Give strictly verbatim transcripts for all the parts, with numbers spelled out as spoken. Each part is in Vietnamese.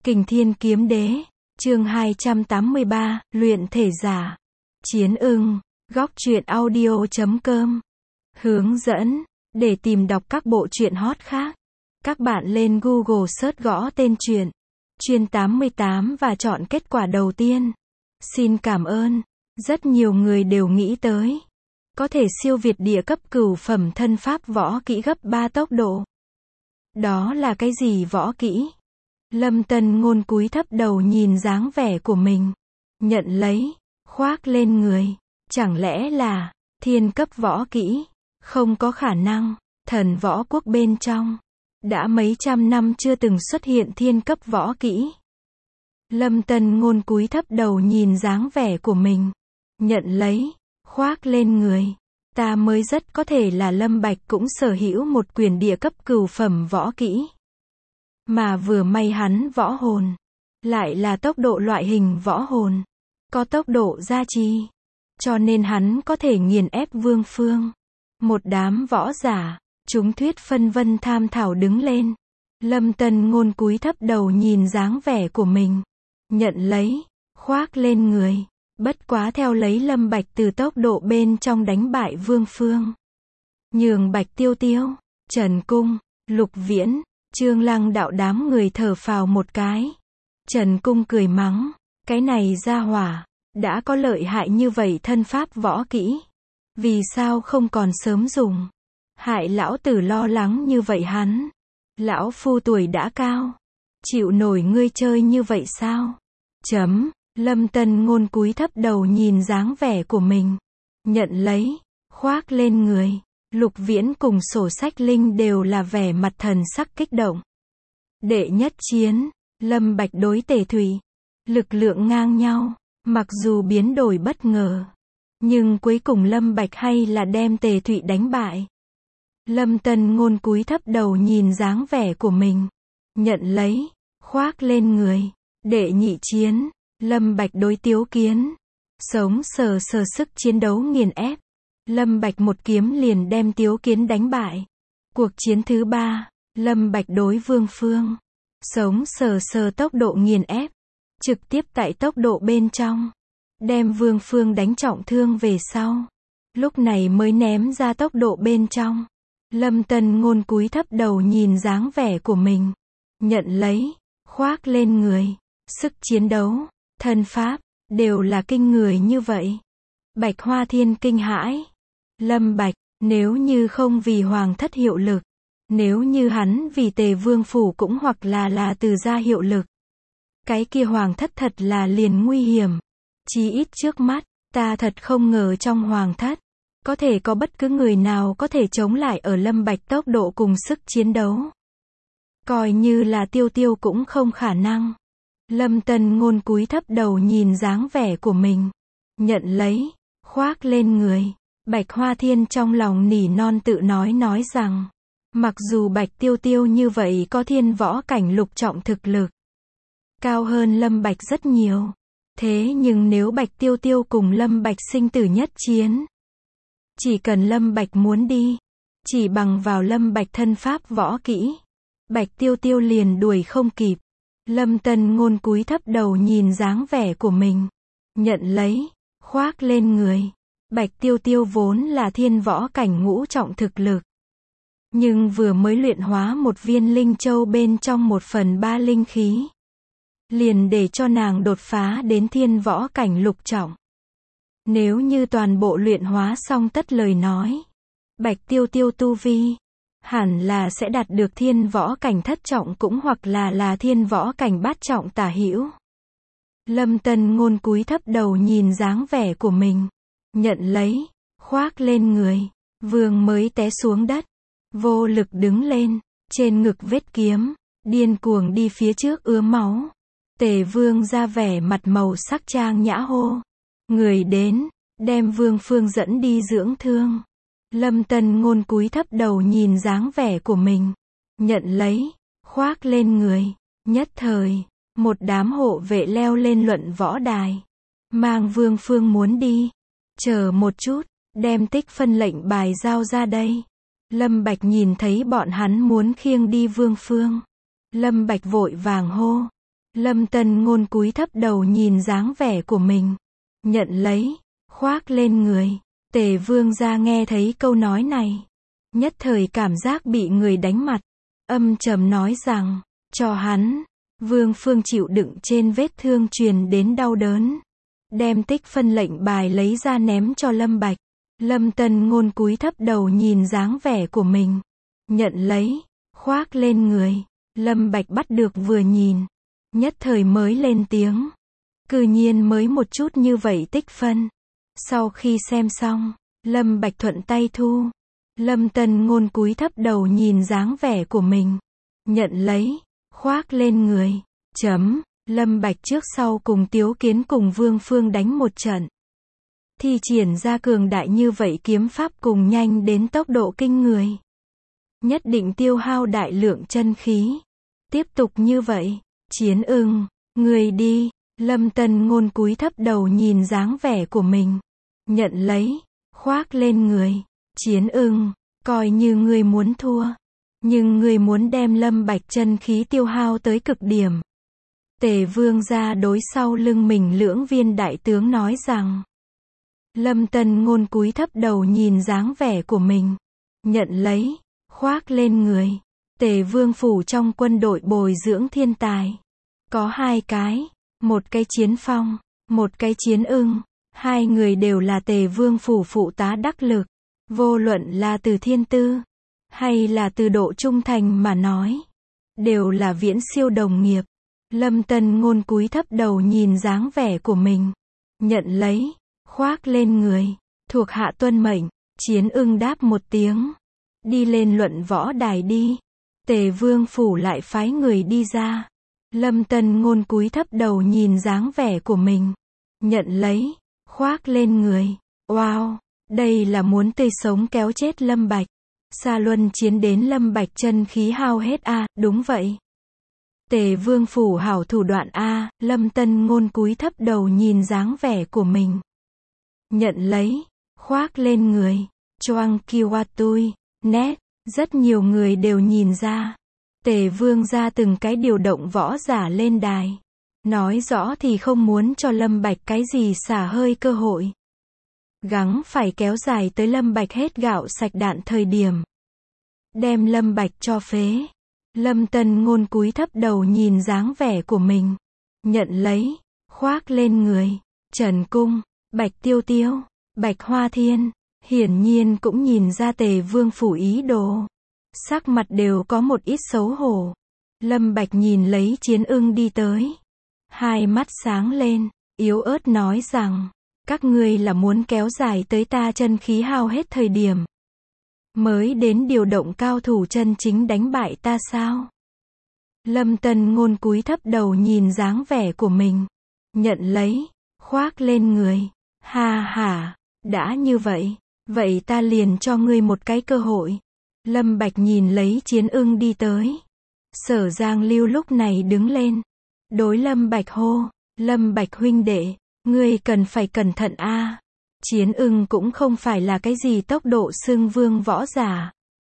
Kình Thiên Kiếm Đế, chương hai trăm tám mươi ba, luyện thể giả. Chiến ưng, góc truyện audio chấm com. Hướng dẫn, để tìm đọc các bộ truyện hot khác, các bạn lên Google search gõ tên truyện Chuyên tám mươi tám và chọn kết quả đầu tiên. Xin cảm ơn. Rất nhiều người đều nghĩ tới có thể siêu việt địa cấp cửu phẩm thân pháp võ kỹ gấp ba tốc độ. Đó là cái gì võ kỹ? Lâm Tân Ngôn cúi thấp đầu nhìn dáng vẻ của mình, nhận lấy, khoác lên người. Chẳng lẽ là thiên cấp võ kỹ? Không có khả năng, thần võ quốc bên trong đã mấy trăm năm chưa từng xuất hiện thiên cấp võ kỹ. Lâm Tân Ngôn cúi thấp đầu nhìn dáng vẻ của mình, nhận lấy, khoác lên người. Ta mới rất có thể là Lâm Bạch cũng sở hữu một quyền địa cấp cửu phẩm võ kỹ. Mà vừa may hắn võ hồn lại là tốc độ loại hình võ hồn, có tốc độ gia trì, cho nên hắn có thể nghiền ép Vương Phương. Một đám võ giả, chúng thuyết phân vân tham thảo đứng lên. Lâm Tân Ngôn cúi thấp đầu nhìn dáng vẻ của mình, nhận lấy, khoác lên người. Bất quá theo lấy Lâm Bạch từ tốc độ bên trong đánh bại Vương Phương, nhường Bạch Tiêu Tiêu, Trần Cung, Lục Viễn, Trương Lăng đạo đám người thở phào một cái. Trần Cung cười mắng, cái này ra hỏa, đã có lợi hại như vậy thân pháp võ kỹ, vì sao không còn sớm dùng? Hại lão tử lo lắng như vậy hắn. Lão phu tuổi đã cao, chịu nổi ngươi chơi như vậy sao? Chấm. Lâm Tân Ngôn cúi thấp đầu nhìn dáng vẻ của mình, nhận lấy, khoác lên người. Lục Viễn cùng Sổ Sách Linh đều là vẻ mặt thần sắc kích động. Đệ nhất chiến, Lâm Bạch đối Tề Thụy, lực lượng ngang nhau, mặc dù biến đổi bất ngờ, nhưng cuối cùng Lâm Bạch hay là đem Tề Thụy đánh bại. Lâm Tân Ngôn cúi thấp đầu nhìn dáng vẻ của mình, nhận lấy, khoác lên người. Đệ nhị chiến, Lâm Bạch đối Tiếu Kiến, sống sờ sờ sức chiến đấu nghiền ép. Lâm Bạch một kiếm liền đem Tiếu Kiến đánh bại. Cuộc chiến thứ ba, Lâm Bạch đối Vương Phương, sống sờ sờ tốc độ nghiền ép, trực tiếp tại tốc độ bên trong, đem Vương Phương đánh trọng thương về sau, lúc này mới ném ra tốc độ bên trong. Lâm Tân Ngôn cúi thấp đầu nhìn dáng vẻ của mình, nhận lấy, khoác lên người. Sức chiến đấu, thân pháp, đều là kinh người như vậy. Bạch Hoa Thiên kinh hãi. Lâm Bạch, nếu như không vì hoàng thất hiệu lực, nếu như hắn vì Tề Vương phủ cũng hoặc là là từ gia hiệu lực, cái kia hoàng thất thật là liền nguy hiểm. Chí ít trước mắt, ta thật không ngờ trong hoàng thất có thể có bất cứ người nào có thể chống lại ở Lâm Bạch tốc độ cùng sức chiến đấu. Coi như là Tiêu Tiêu cũng không khả năng. Lâm Tân Ngôn cúi thấp đầu nhìn dáng vẻ của mình, nhận lấy, khoác lên người. Bạch Hoa Thiên trong lòng nỉ non tự nói nói rằng, mặc dù Bạch Tiêu Tiêu như vậy có thiên võ cảnh lục trọng thực lực, cao hơn Lâm Bạch rất nhiều, thế nhưng nếu Bạch Tiêu Tiêu cùng Lâm Bạch sinh tử nhất chiến, chỉ cần Lâm Bạch muốn đi, chỉ bằng vào Lâm Bạch thân pháp võ kỹ, Bạch Tiêu Tiêu liền đuổi không kịp. Lâm Tân Ngôn cúi thấp đầu nhìn dáng vẻ của mình, nhận lấy, khoác lên người. Bạch Tiêu Tiêu vốn là thiên võ cảnh ngũ trọng thực lực, nhưng vừa mới luyện hóa một viên linh châu bên trong một phần ba linh khí, liền để cho nàng đột phá đến thiên võ cảnh lục trọng. Nếu như toàn bộ luyện hóa xong tất lời nói, Bạch Tiêu Tiêu tu vi hẳn là sẽ đạt được thiên võ cảnh thất trọng cũng hoặc là là thiên võ cảnh bát trọng tả hữu. Lâm Tân Ngôn cúi thấp đầu nhìn dáng vẻ của mình, nhận lấy, khoác lên người. Vương mới té xuống đất, vô lực đứng lên, trên ngực vết kiếm, điên cuồng đi phía trước ứa máu. Tề Vương ra vẻ mặt màu sắc trang nhã hô, người đến, đem Vương Phương dẫn đi dưỡng thương. Lâm Tân Ngôn cúi thấp đầu nhìn dáng vẻ của mình, nhận lấy, khoác lên người. Nhất thời, một đám hộ vệ leo lên luận võ đài, mang Vương Phương muốn đi. Chờ một chút, đem tích phân lệnh bài giao ra đây. Lâm Bạch nhìn thấy bọn hắn muốn khiêng đi Vương Phương, Lâm Bạch vội vàng hô, Lâm Tân Ngôn cúi thấp đầu nhìn dáng vẻ của mình. Nhận lấy, khoác lên người. Tề Vương gia nghe thấy câu nói này. Nhất thời cảm giác bị người đánh mặt. Âm trầm nói rằng, cho hắn. Vương Phương chịu đựng trên vết thương truyền đến đau đớn. Đem tích phân lệnh bài lấy ra ném cho Lâm Bạch. Lâm Tân Ngôn cúi thấp đầu nhìn dáng vẻ của mình. Nhận lấy, khoác lên người. Lâm Bạch bắt được vừa nhìn. Nhất thời mới lên tiếng. Cư nhiên mới một chút như vậy tích phân. Sau khi xem xong, Lâm Bạch thuận tay thu. Lâm Tân Ngôn cúi thấp đầu nhìn dáng vẻ của mình. Nhận lấy, khoác lên người. Chấm, Lâm Bạch trước sau cùng Tiếu Kiến cùng Vương Phương đánh một trận. Thi triển ra cường đại như vậy kiếm pháp cùng nhanh đến tốc độ kinh người. Nhất định tiêu hao đại lượng chân khí. Tiếp tục như vậy, Chiến Ưng, người đi. Lâm Tân Ngôn cúi thấp đầu nhìn dáng vẻ của mình. Nhận lấy, khoác lên người. Chiến Ưng, coi như ngươi muốn thua. Nhưng ngươi muốn đem Lâm Bạch chân khí tiêu hao tới cực điểm. Tề Vương gia đối sau lưng mình lưỡng viên đại tướng nói rằng. Lâm Tân Ngôn cúi thấp đầu nhìn dáng vẻ của mình. Nhận lấy, khoác lên người. Tề Vương phủ trong quân đội bồi dưỡng thiên tài. Có hai cái. Một cái Chiến Phong, một cái Chiến Ưng. Hai người đều là Tề Vương phủ phụ tá đắc lực. Vô luận là từ thiên tư, hay là từ độ trung thành mà nói. Đều là viễn siêu đồng nghiệp. Lâm Tân Ngôn cúi thấp đầu nhìn dáng vẻ của mình. Nhận lấy, khoác lên người. Thuộc hạ tuân mệnh. Chiến Ưng đáp một tiếng. Đi lên luận võ đài đi. Tề Vương phủ lại phái người đi ra. Lâm Tân Ngôn cúi thấp đầu nhìn dáng vẻ của mình. Nhận lấy, khoác lên người. Wow, đây là muốn tươi sống kéo chết Lâm Bạch. Xa luân chiến đến Lâm Bạch chân khí hao hết a, à, đúng vậy. Tề Vương phủ hảo thủ đoạn a, à, Lâm Tân Ngôn cúi thấp đầu nhìn dáng vẻ của mình. Nhận lấy, khoác lên người. Choang Kiwatui, nét, rất nhiều người đều nhìn ra. Tề Vương gia từng cái điều động võ giả lên đài. Nói rõ thì không muốn cho Lâm Bạch cái gì xả hơi cơ hội. Gắng phải kéo dài tới Lâm Bạch hết gạo sạch đạn thời điểm. Đem Lâm Bạch cho phế. Lâm Tân Ngôn cúi thấp đầu nhìn dáng vẻ của mình. Nhận lấy, khoác lên người. Trần Cung, Bạch Tiêu Tiêu, Bạch Hoa Thiên, hiển nhiên cũng nhìn ra Tề Vương phủ ý đồ. Sắc mặt đều có một ít xấu hổ. Lâm Bạch nhìn lấy Chiến Ưng đi tới. Hai mắt sáng lên, yếu ớt nói rằng, các ngươi là muốn kéo dài tới ta chân khí hao hết thời điểm. Mới đến điều động cao thủ chân chính đánh bại ta sao? Lâm Tân Ngôn cúi thấp đầu nhìn dáng vẻ của mình. Nhận lấy, khoác lên người. Ha ha, đã như vậy, vậy ta liền cho ngươi một cái cơ hội. Lâm Bạch nhìn lấy Chiến Ưng đi tới. Sở Giang Lưu lúc này đứng lên. Đối Lâm Bạch hô, Lâm Bạch huynh đệ, ngươi cần phải cẩn thận a. À. Chiến Ưng cũng không phải là cái gì tốc độ xưng vương võ giả.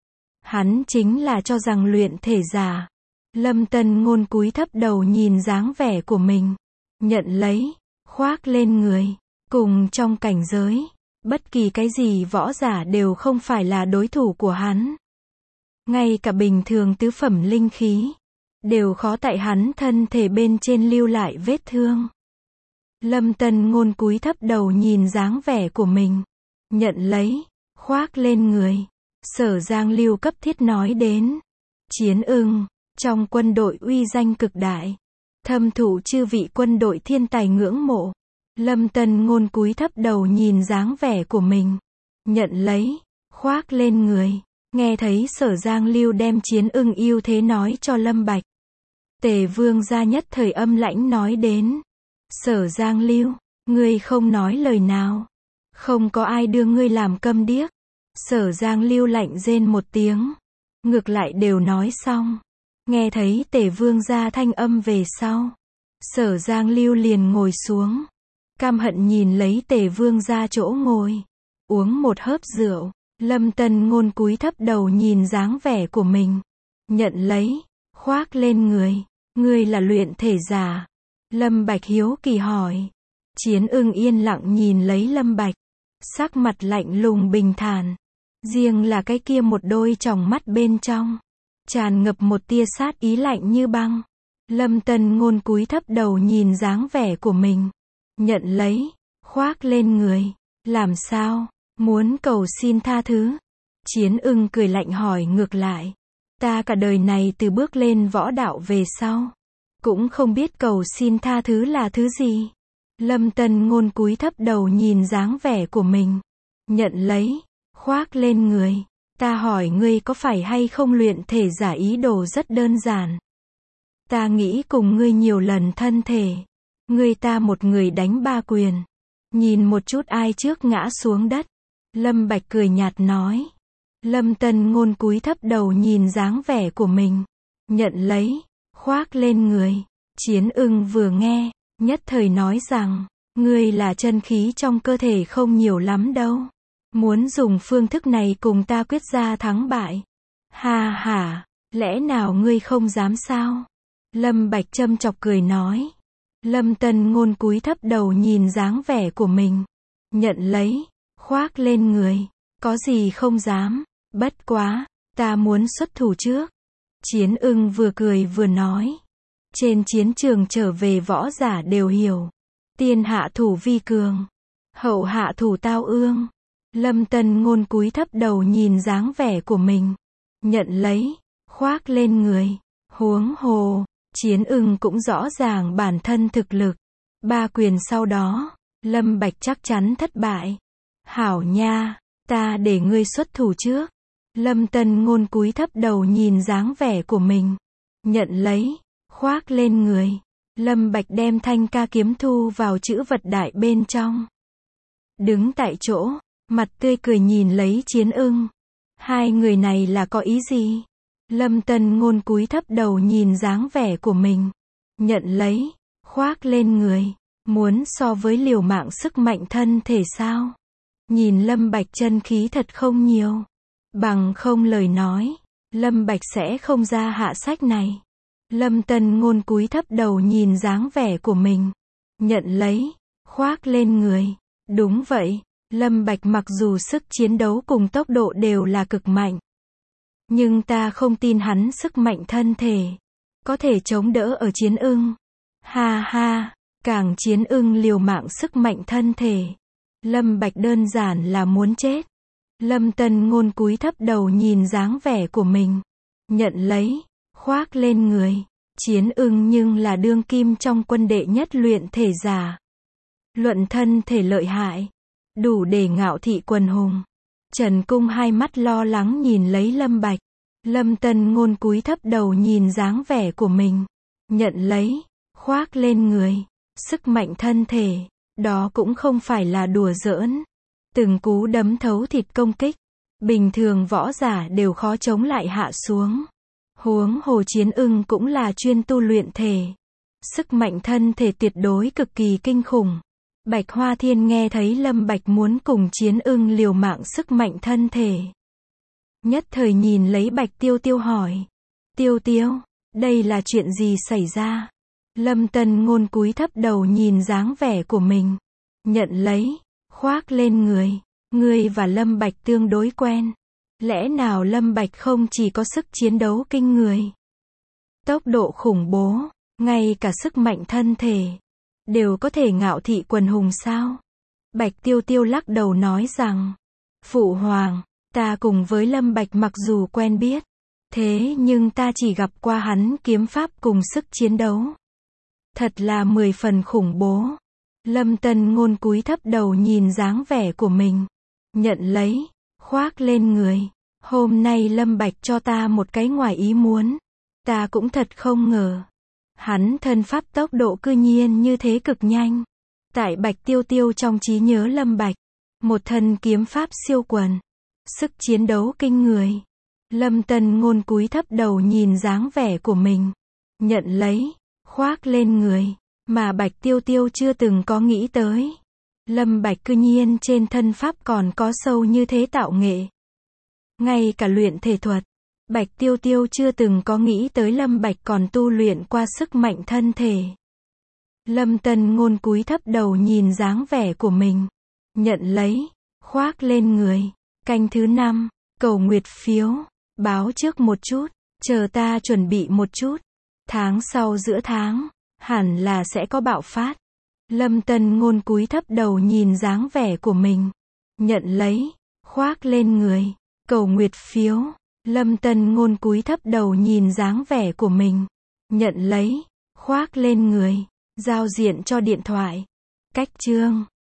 Hắn chính là cho rằng luyện thể giả. Lâm Tân Ngôn cúi thấp đầu nhìn dáng vẻ của mình. Nhận lấy, khoác lên người. Cùng trong cảnh giới, bất kỳ cái gì võ giả đều không phải là đối thủ của hắn. Ngay cả bình thường tứ phẩm linh khí, đều khó tại hắn thân thể bên trên lưu lại vết thương. Lâm Tân Ngôn cúi thấp đầu nhìn dáng vẻ của mình. Nhận lấy, khoác lên người. Sở Giang Lưu cấp thiết nói đến. Chiến Ưng, trong quân đội uy danh cực đại. Thâm thụ chư vị quân đội thiên tài ngưỡng mộ. Lâm Tân Ngôn cúi thấp đầu nhìn dáng vẻ của mình. Nhận lấy, khoác lên người. Nghe thấy Sở Giang Lưu đem Chiến Ưng ưu thế nói cho Lâm Bạch. Tề Vương gia nhất thời âm lãnh nói đến. Sở Giang Lưu, ngươi không nói lời nào. Không có ai đưa ngươi làm câm điếc. Sở Giang Lưu lạnh rên một tiếng. Ngược lại đều nói xong. Nghe thấy Tề Vương gia thanh âm về sau. Sở Giang Lưu liền ngồi xuống. Căm hận nhìn lấy Tề Vương gia chỗ ngồi. Uống một hớp rượu. Lâm Tân Ngôn cúi thấp đầu nhìn dáng vẻ của mình. Nhận lấy, khoác lên người. Ngươi là luyện thể giả? Lâm Bạch hiếu kỳ hỏi. Chiến Ưng yên lặng nhìn lấy Lâm Bạch. Sắc mặt lạnh lùng bình thản. Riêng là cái kia một đôi tròng mắt bên trong. Tràn ngập một tia sát ý lạnh như băng. Lâm Tân Ngôn cúi thấp đầu nhìn dáng vẻ của mình. Nhận lấy. Khoác lên người. Làm sao? Muốn cầu xin tha thứ? Chiến Ưng cười lạnh hỏi ngược lại. Ta cả đời này từ bước lên võ đạo về sau. Cũng không biết cầu xin tha thứ là thứ gì. Lâm Tân Ngôn cúi thấp đầu nhìn dáng vẻ của mình. Nhận lấy. Khoác lên người. Ta hỏi ngươi có phải hay không luyện thể giả ý đồ rất đơn giản. Ta nghĩ cùng ngươi nhiều lần thân thể. Ngươi ta một người đánh ba quyền. Nhìn một chút ai trước ngã xuống đất. Lâm Bạch cười nhạt nói. Lâm Tân Ngôn cúi thấp đầu nhìn dáng vẻ của mình. Nhận lấy. Khoác lên người. Chiến Ưng vừa nghe. Nhất thời nói rằng. Ngươi là chân khí trong cơ thể không nhiều lắm đâu. Muốn dùng phương thức này cùng ta quyết ra thắng bại. Ha ha. Lẽ nào ngươi không dám sao? Lâm Bạch châm chọc cười nói. Lâm Tân Ngôn cúi thấp đầu nhìn dáng vẻ của mình. Nhận lấy. Khoác lên người. Có gì không dám. Bất quá. Ta muốn xuất thủ trước. Chiến Ưng vừa cười vừa nói. Trên chiến trường trở về võ giả đều hiểu. Tiên hạ thủ vi cường. Hậu hạ thủ tao ương. Lâm Tân Ngôn cúi thấp đầu nhìn dáng vẻ của mình. Nhận lấy. Khoác lên người. Huống hồ. Chiến Ưng cũng rõ ràng bản thân thực lực. Ba quyền sau đó. Lâm Bạch chắc chắn thất bại. Hảo nha. Ta để ngươi xuất thủ trước. Lâm Tân Ngôn cúi thấp đầu nhìn dáng vẻ của mình. Nhận lấy. Khoác lên người. Lâm Bạch đem thanh ca kiếm thu vào chữ vật đại bên trong. Đứng tại chỗ. Mặt tươi cười nhìn lấy Chiến Ưng. Hai người này là có ý gì? Lâm Tân Ngôn cúi thấp đầu nhìn dáng vẻ của mình. Nhận lấy. Khoác lên người. Muốn so với liều mạng sức mạnh thân thể sao? Nhìn Lâm Bạch chân khí thật không nhiều. Bằng không lời nói. Lâm Bạch sẽ không ra hạ sách này. Lâm Tân Ngôn cúi thấp đầu nhìn dáng vẻ của mình. Nhận lấy. Khoác lên người. Đúng vậy. Lâm Bạch mặc dù sức chiến đấu cùng tốc độ đều là cực mạnh. Nhưng ta không tin hắn sức mạnh thân thể. Có thể chống đỡ ở Chiến Ưng. Ha ha. Càng Chiến Ưng liều mạng sức mạnh thân thể. Lâm Bạch đơn giản là muốn chết. Lâm Tân Ngôn cúi thấp đầu nhìn dáng vẻ của mình. Nhận lấy. Khoác lên người. Chiến Ưng nhưng là đương kim trong quân đệ nhất luyện thể giả. Luận thân thể lợi hại. Đủ để ngạo thị quần hùng. Trần Cung hai mắt lo lắng nhìn lấy Lâm Bạch. Lâm Tân Ngôn cúi thấp đầu nhìn dáng vẻ của mình. Nhận lấy. Khoác lên người. Sức mạnh thân thể. Đó cũng không phải là đùa giỡn. Từng cú đấm thấu thịt công kích. Bình thường võ giả đều khó chống lại hạ xuống. Huống hồ Chiến Ưng cũng là chuyên tu luyện thể. Sức mạnh thân thể tuyệt đối cực kỳ kinh khủng. Bạch Hoa Thiên nghe thấy Lâm Bạch muốn cùng Chiến Ưng liều mạng sức mạnh thân thể. Nhất thời nhìn lấy Bạch Tiêu Tiêu hỏi. Tiêu Tiêu, đây là chuyện gì xảy ra? Lâm Tân Ngôn cúi thấp đầu nhìn dáng vẻ của mình. Nhận lấy. Khoác lên người. Ngươi và Lâm Bạch tương đối quen. Lẽ nào Lâm Bạch không chỉ có sức chiến đấu kinh người, tốc độ khủng bố, ngay cả sức mạnh thân thể, đều có thể ngạo thị quần hùng sao? Bạch Tiêu Tiêu lắc đầu nói rằng, Phụ Hoàng, ta cùng với Lâm Bạch mặc dù quen biết, thế nhưng ta chỉ gặp qua hắn kiếm pháp cùng sức chiến đấu. Thật là mười phần khủng bố. Lâm Tân Ngôn cúi thấp đầu nhìn dáng vẻ của mình. Nhận lấy. Khoác lên người. Hôm nay Lâm Bạch cho ta một cái ngoài ý muốn. Ta cũng thật không ngờ. Hắn thân pháp tốc độ cư nhiên như thế cực nhanh. Tại Bạch Tiêu Tiêu trong trí nhớ Lâm Bạch. Một thân kiếm pháp siêu quần. Sức chiến đấu kinh người. Lâm Tân Ngôn cúi thấp đầu nhìn dáng vẻ của mình. Nhận lấy. Khoác lên người. Mà Bạch Tiêu Tiêu chưa từng có nghĩ tới. Lâm Bạch cư nhiên trên thân pháp còn có sâu như thế tạo nghệ. Ngay cả luyện thể thuật. Bạch Tiêu Tiêu chưa từng có nghĩ tới Lâm Bạch còn tu luyện qua sức mạnh thân thể. Lâm Tân Ngôn cúi thấp đầu nhìn dáng vẻ của mình. Nhận lấy, khoác lên người. Canh thứ năm, cầu nguyệt phiếu, báo trước một chút, chờ ta chuẩn bị một chút. Tháng sau giữa tháng, hẳn là sẽ có bạo phát. Lâm Tân Ngôn cúi thấp đầu nhìn dáng vẻ của mình. Nhận lấy, khoác lên người, cầu nguyệt phiếu. Lâm Tân Ngôn cúi thấp đầu nhìn dáng vẻ của mình. Nhận lấy, khoác lên người, giao diện cho điện thoại. Cách chương